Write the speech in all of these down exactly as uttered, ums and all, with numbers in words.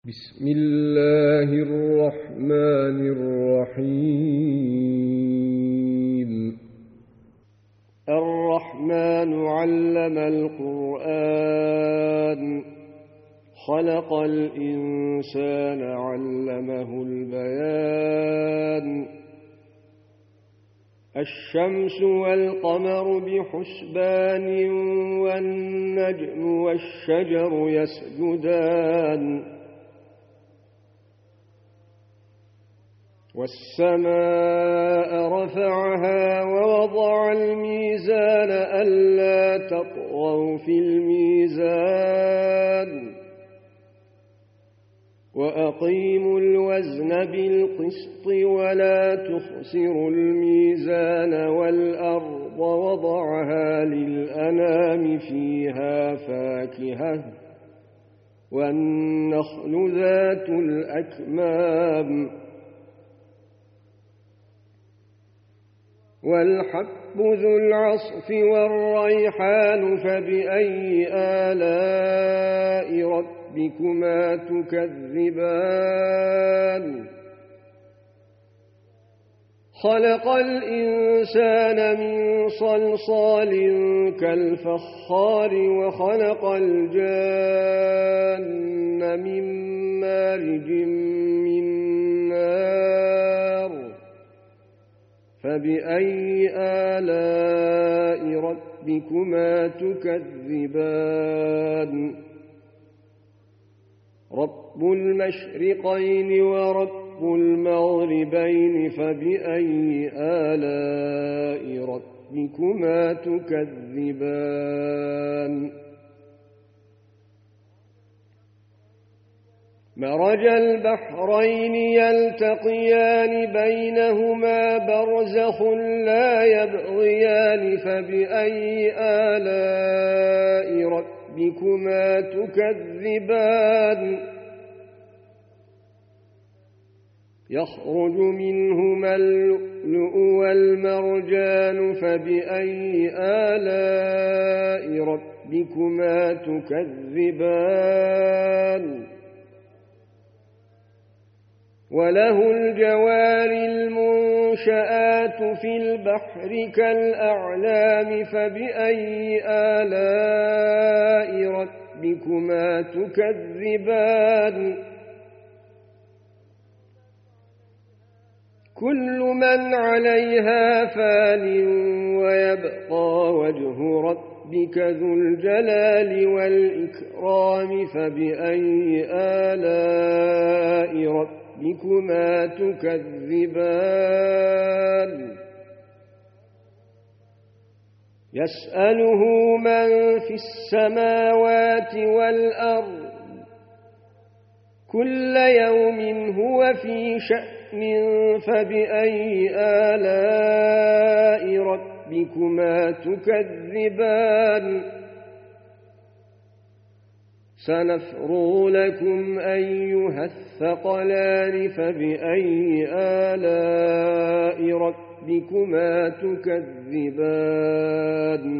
بسم الله الرحمن الرحيم. الرحمن علم القرآن خلق الإنسان علمه البيان الشمس والقمر بحسبان والنجم والشجر يسجدان والسماء رفعها ووضع الميزان ألا تطغوا في الميزان وأقيموا الوزن بالقسط ولا تخسروا الميزان والأرض وضعها للأنام فيها فاكهة والنخل ذات الأكمام والحب ذو العصف والريحان فبأي آلاء ربكما تكذبان خلق الإنسان من صلصال كالفخار وخلق الجان من مارج من نار فبأي آلاء ربكما تكذبان رب المشرقين ورب المغربين فبأي آلاء ربكما تكذبان مرج البحرين يلتقيان بينهما برزخ لا يبغيان فبأي آلاء ربكما تكذبان يخرج منهما اللؤلؤ والمرجان فبأي آلاء ربكما تكذبان وله الجوار المنشآت في البحر كالأعلام فبأي آلاء ربكما تكذبان كل من عليها فان ويبقى وجه ربك ذو الجلال والإكرام فبأي آلاء ربكما ربكما تكذبان يسأله من في السماوات والأرض كل يوم هو في شأن فبأي آلاء ربكما تكذبان سنفرغ لكم أيها الثقلان فبأي آلاء ربكما تكذبان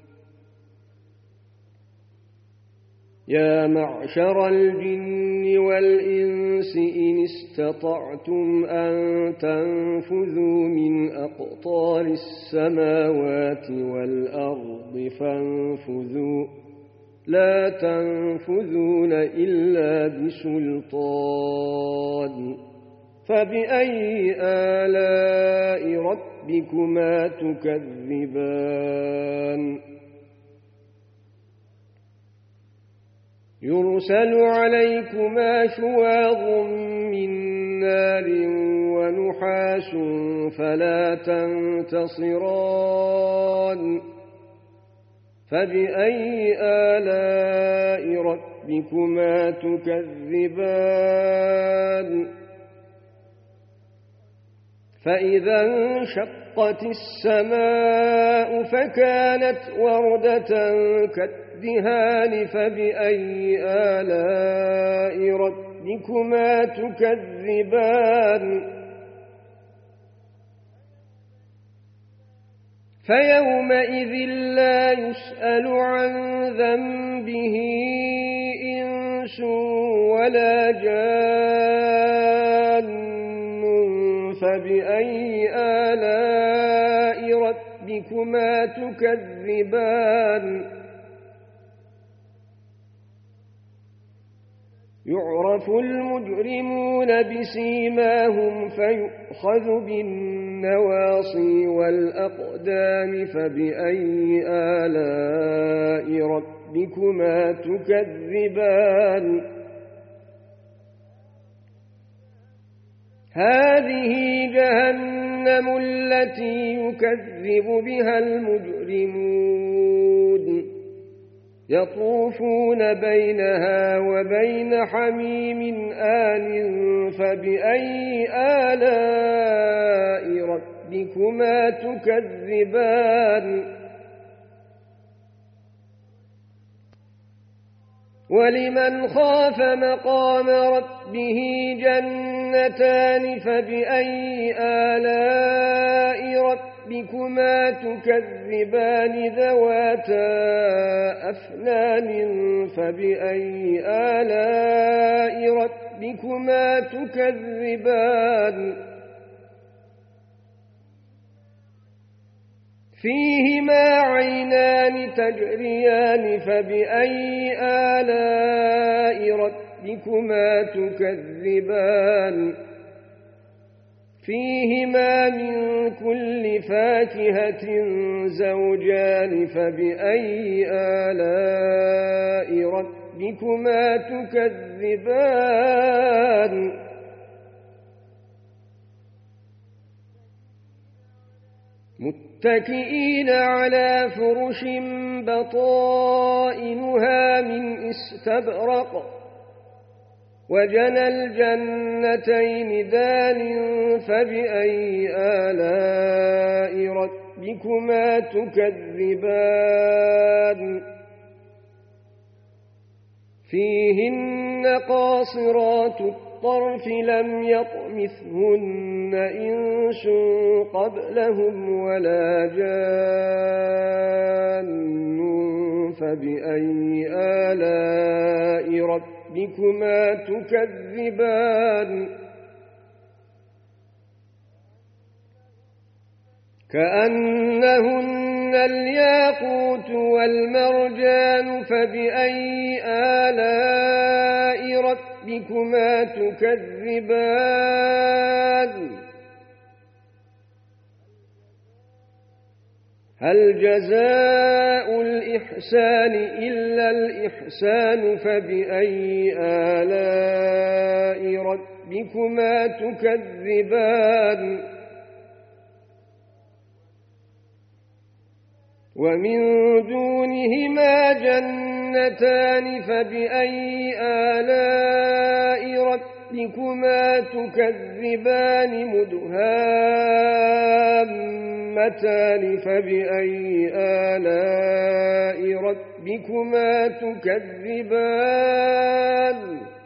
يا معشر الجن والإنس إن استطعتم أن تنفذوا من أقطار السماوات والأرض فانفذوا لا تنفذون إلا بسلطان فبأي آلاء ربكما تكذبان يرسل عليكما شواظ من نار ونحاس فلا تنتصران فبأي آلاء ربكما تكذبان فإذا انشقت السماء فكانت وردة كالدهان فبأي آلاء ربكما تكذبان فيومئذ لا يسأل عن ذنبه إنس إنس ولا جان فبأي آلاء ربكما تكذبان يعرف المجرمون بسيماهم فيؤخذ بالنواصي والأقدام فبأي آلاء ربكما تكذبان هذه جهنم التي يكذب بها المجرمون يطوفون بينها وبين حميم آن فبأي آلاء ربكما تكذبان ولمن خاف مقام ربه جنتان فبأي آلاء ربكما تكذبان ذواتا أفنان فبأي آلاء ربكما تكذبان فيهما عينان تجريان فبأي آلاء ربكما تكذبان فيهما من كل فاكهة زوجان فبأي آلاء ربكما تكذبان متكئين على فرش بطائنها من استبرق وجنى الجنتين دان فبأي آلاء ربكما تكذبان فيهن قاصرات الطرف لم يطمثهن إنس قبلهم ولا جان فبأي آلاء ربكما تكذبان كأنهن الياقوت والمرجان فبأي آلاء ربكما تكذبان هل جزاء الإحسان إلا الإحسان فبأي آلاء ربكما تكذبان ومن دونهما جنتان فبأي آلاء ربكما تكذبان مدهامتان فبأي آلاء ربكما تكذبان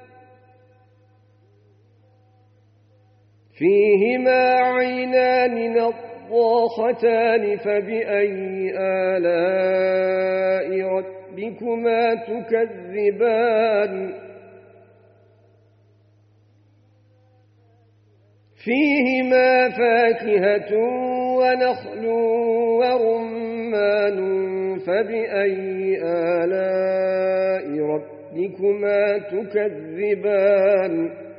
فيهما عينان نضاختان فبأي آلاء ربكما تكذبان فيهما فاكهة ونخل ورمان فبأي آلاء ربكما تكذبان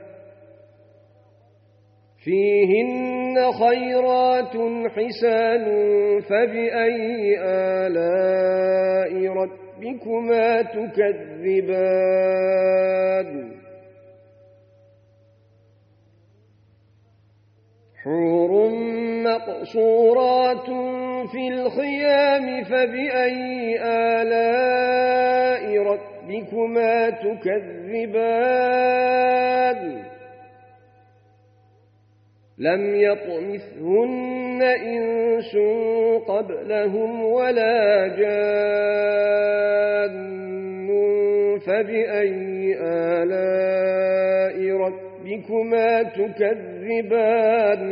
فيهن خيرات حسان فبأي آلاء ربكما تكذبان حور مقصورات في الخيام فبأي آلاء ربكما تكذبان لم يطمثهن إنس قبلهم ولا جان فبأي آلاء ربكما تكذبان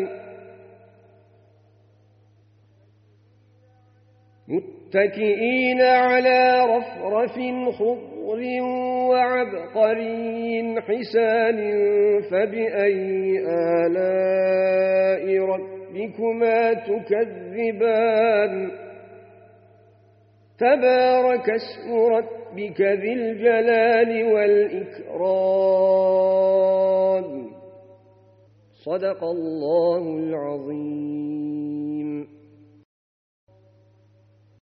متكئين على رفرف خضر خضر وعبقري حسان فبأي آلاء ربكما تكذبان تبارك اسم ربك ذي الجلال والإكرام صدق الله العظيم.